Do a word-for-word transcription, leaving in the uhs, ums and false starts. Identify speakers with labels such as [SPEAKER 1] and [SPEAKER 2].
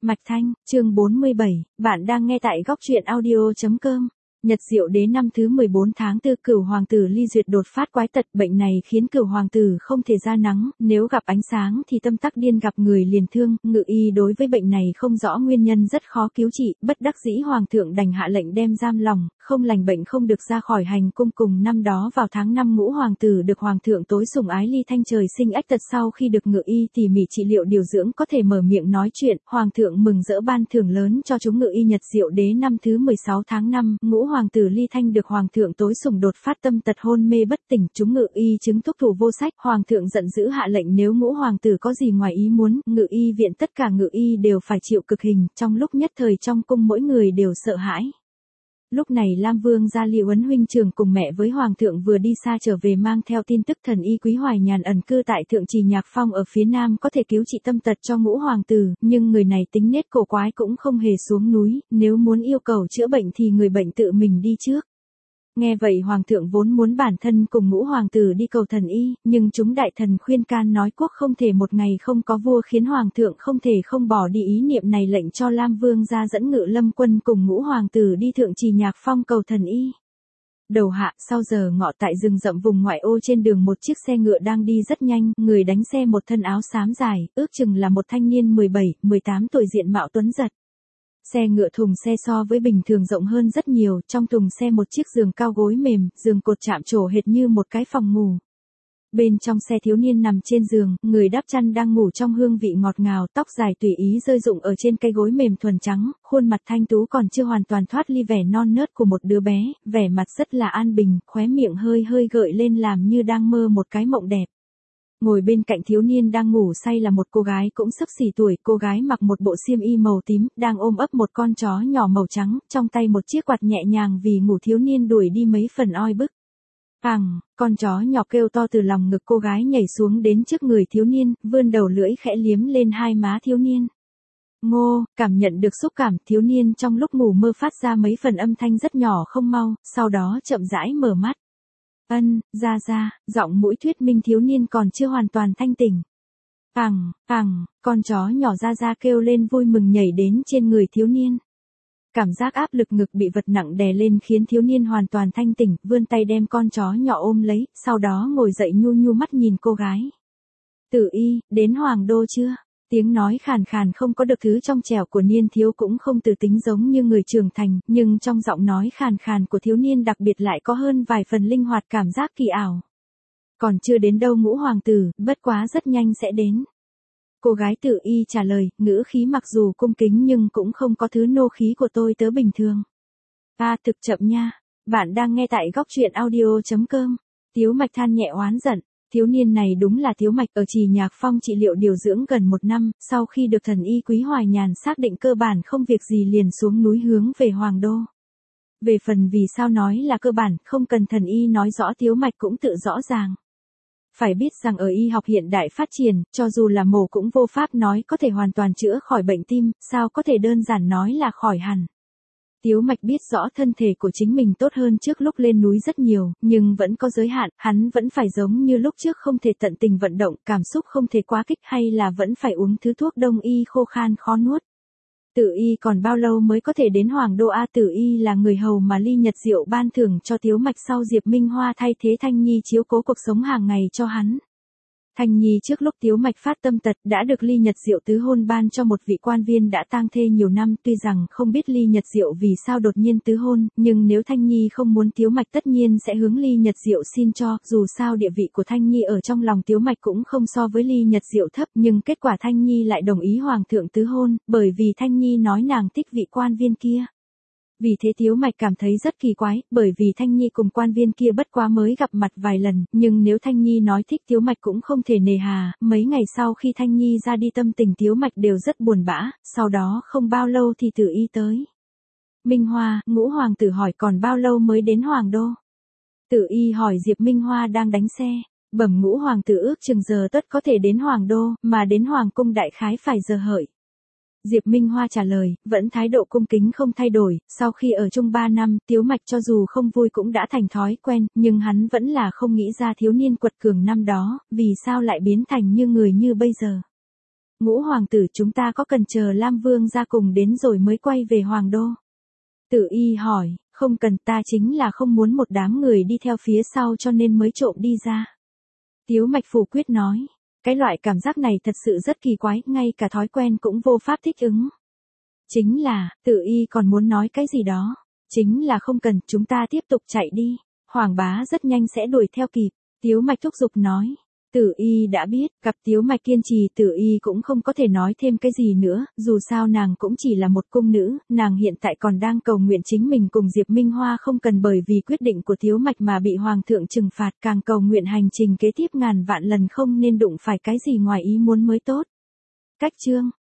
[SPEAKER 1] Mạch Thanh, chương bốn mươi bảy, bạn đang nghe tại góc truyện audio.com. Nhật Diệu Đế năm thứ mười bốn tháng tư, Cửu hoàng tử Ly Duyệt đột phát quái tật, bệnh này khiến Cửu hoàng tử không thể ra nắng, nếu gặp ánh sáng thì tâm tắc điên, gặp người liền thương. Ngự y đối với bệnh này không rõ nguyên nhân, rất khó cứu trị, bất đắc dĩ hoàng thượng đành hạ lệnh đem giam lòng, không lành bệnh không được ra khỏi hành cung. Cùng năm đó vào tháng năm, Ngũ hoàng tử được hoàng thượng tối sủng ái Ly Thanh trời sinh ách tật, sau khi được ngự y tỉ mỉ trị liệu điều dưỡng có thể mở miệng nói chuyện, hoàng thượng mừng rỡ ban thưởng lớn cho chúng. Ngự y Nhật Diệu Đế năm thứ mười sáu tháng năm, Ngũ hoàng tử Ly Thanh được hoàng thượng tối sủng đột phát tâm tật, hôn mê bất tỉnh, chúng ngự y chứng thuốc thủ vô sách, hoàng thượng giận dữ hạ lệnh nếu Ngũ hoàng tử có gì ngoài ý muốn, ngự y viện tất cả ngự y đều phải chịu cực hình. Trong lúc nhất thời trong cung mỗi người đều sợ hãi. Lúc này Lam Vương gia Ly Uấn huynh trưởng cùng mẹ với hoàng thượng vừa đi xa trở về, mang theo tin tức thần y Quý Hoài Nhàn ẩn cư tại Thượng Trì Nhạc Phong ở phía nam có thể cứu trị tâm tật cho Ngũ hoàng tử, nhưng người này tính nết cổ quái, cũng không hề xuống núi, nếu muốn yêu cầu chữa bệnh thì người bệnh tự mình đi trước. Nghe vậy hoàng thượng vốn muốn bản thân cùng Ngũ hoàng tử đi cầu thần y, nhưng chúng đại thần khuyên can nói quốc không thể một ngày không có vua, khiến hoàng thượng không thể không bỏ đi ý niệm này, lệnh cho Lam Vương gia dẫn Ngự Lâm quân cùng Ngũ hoàng tử đi Thượng Trì Nhạc Phong cầu thần y. Đầu hạ, sau giờ ngọ, tại rừng rậm vùng ngoại ô trên đường, một chiếc xe ngựa đang đi rất nhanh, người đánh xe một thân áo xám dài, ước chừng là một thanh niên mười bảy, mười tám tuổi, diện mạo tuấn giật. Xe ngựa thùng xe so với bình thường rộng hơn rất nhiều, trong thùng xe một chiếc giường cao gối mềm, giường cột chạm trổ hệt như một cái phòng ngủ. Bên trong xe thiếu niên nằm trên giường, người đắp chăn đang ngủ trong hương vị ngọt ngào, tóc dài tùy ý rơi rụng ở trên cái gối mềm thuần trắng, khuôn mặt thanh tú còn chưa hoàn toàn thoát ly vẻ non nớt của một đứa bé, vẻ mặt rất là an bình, khóe miệng hơi hơi gợi lên làm như đang mơ một cái mộng đẹp. Ngồi bên cạnh thiếu niên đang ngủ say là một cô gái cũng xấp xỉ tuổi, cô gái mặc một bộ xiêm y màu tím, đang ôm ấp một con chó nhỏ màu trắng, trong tay một chiếc quạt nhẹ nhàng vì ngủ thiếu niên đuổi đi mấy phần oi bức. Ằng, con chó nhỏ kêu to từ lòng ngực cô gái nhảy xuống đến trước người thiếu niên, vươn đầu lưỡi khẽ liếm lên hai má thiếu niên. Ngô, cảm nhận được xúc cảm, thiếu niên trong lúc ngủ mơ phát ra mấy phần âm thanh rất nhỏ không mau, sau đó chậm rãi mở mắt. Ân, ra ra, giọng mũi thuyết minh thiếu niên còn chưa hoàn toàn thanh tỉnh. Ằng, ằng, con chó nhỏ ra ra kêu lên vui mừng nhảy đến trên người thiếu niên. Cảm giác áp lực ngực bị vật nặng đè lên khiến thiếu niên hoàn toàn thanh tỉnh, vươn tay đem con chó nhỏ ôm lấy, sau đó ngồi dậy nhu nhu mắt nhìn cô gái. Tử y, đến Hoàng Đô chưa? Tiếng nói khàn khàn không có được thứ trong trẻo của niên thiếu, cũng không từ tính giống như người trưởng thành, nhưng trong giọng nói khàn khàn của thiếu niên đặc biệt lại có hơn vài phần linh hoạt, cảm giác kỳ ảo. Còn chưa đến đâu Ngũ hoàng tử, bất quá rất nhanh sẽ đến. Cô gái Tử y trả lời, ngữ khí mặc dù cung kính nhưng cũng không có thứ nô khí của tôi tớ bình thường. À, thực chậm nha. Bạn đang nghe tại góc truyện audio.com. Tiếu Mạch than nhẹ oán giận. Thiếu niên này đúng là Tiếu Mạch, ở Trì Nhạc Phong trị liệu điều dưỡng gần một năm, sau khi được thần y Quý Hoài Nhàn xác định cơ bản không việc gì liền xuống núi hướng về Hoàng Đô. Về phần vì sao nói là cơ bản, không cần thần y nói rõ Tiếu Mạch cũng tự rõ ràng. Phải biết rằng ở y học hiện đại phát triển, cho dù là mổ cũng vô pháp nói có thể hoàn toàn chữa khỏi bệnh tim, sao có thể đơn giản nói là khỏi hẳn. Tiếu Mạch biết rõ thân thể của chính mình tốt hơn trước lúc lên núi rất nhiều, nhưng vẫn có giới hạn, hắn vẫn phải giống như lúc trước không thể tận tình vận động, cảm xúc không thể quá kích, hay là vẫn phải uống thứ thuốc đông y khô khan khó nuốt. Tử y còn bao lâu mới có thể đến Hoàng Đô? A, Tử y là người hầu mà Ly Nhật Diệu ban thưởng cho Tiếu Mạch sau Diệp Minh Hoa thay thế Thanh Nhi chiếu cố cuộc sống hàng ngày cho hắn. Thanh Nhi trước lúc Tiếu Mạch phát tâm tật đã được Ly Nhật Diệu tứ hôn ban cho một vị quan viên đã tang thê nhiều năm, tuy rằng không biết Ly Nhật Diệu vì sao đột nhiên tứ hôn, nhưng nếu Thanh Nhi không muốn Tiếu Mạch tất nhiên sẽ hướng Ly Nhật Diệu xin cho, dù sao địa vị của Thanh Nhi ở trong lòng Tiếu Mạch cũng không so với Ly Nhật Diệu thấp, nhưng kết quả Thanh Nhi lại đồng ý hoàng thượng tứ hôn, bởi vì Thanh Nhi nói nàng thích vị quan viên kia. Vì thế Tiếu Mạch cảm thấy rất kỳ quái, bởi vì Thanh Nhi cùng quan viên kia bất quá mới gặp mặt vài lần, nhưng nếu Thanh Nhi nói thích Tiếu Mạch cũng không thể nề hà. Mấy ngày sau khi Thanh Nhi ra đi tâm tình Tiếu Mạch đều rất buồn bã, sau đó không bao lâu thì Tử y tới. Minh Hoa, Ngũ hoàng tử hỏi còn bao lâu mới đến Hoàng Đô? Tử y hỏi Diệp Minh Hoa đang đánh xe, bẩm Ngũ hoàng tử ước chừng giờ tất có thể đến Hoàng Đô, mà đến Hoàng cung đại khái phải giờ hợi. Diệp Minh Hoa trả lời, vẫn thái độ cung kính không thay đổi, sau khi ở chung ba năm, Tiếu Mạch cho dù không vui cũng đã thành thói quen, nhưng hắn vẫn là không nghĩ ra thiếu niên quật cường năm đó, vì sao lại biến thành như người như bây giờ. Ngũ hoàng tử chúng ta có cần chờ Lam Vương ra cùng đến rồi mới quay về Hoàng đô? Tử Y hỏi, không cần, ta chính là không muốn một đám người đi theo phía sau cho nên mới trộm đi ra. Tiếu Mạch phủ quyết nói, cái loại cảm giác này thật sự rất kỳ quái, ngay cả thói quen cũng vô pháp thích ứng. Chính là, Tử Y còn muốn nói cái gì đó. Chính là không cần, chúng ta tiếp tục chạy đi. Hoàng bá rất nhanh sẽ đuổi theo kịp. Tiếu Mạch thúc giục nói. Tử Y đã biết, gặp Tiếu Mạch kiên trì, Tử Y cũng không có thể nói thêm cái gì nữa, dù sao nàng cũng chỉ là một cung nữ, nàng hiện tại còn đang cầu nguyện chính mình cùng Diệp Minh Hoa không cần bởi vì quyết định của Tiếu Mạch mà bị Hoàng thượng trừng phạt, càng cầu nguyện hành trình kế tiếp ngàn vạn lần không nên đụng phải cái gì ngoài ý muốn mới tốt. Cách chương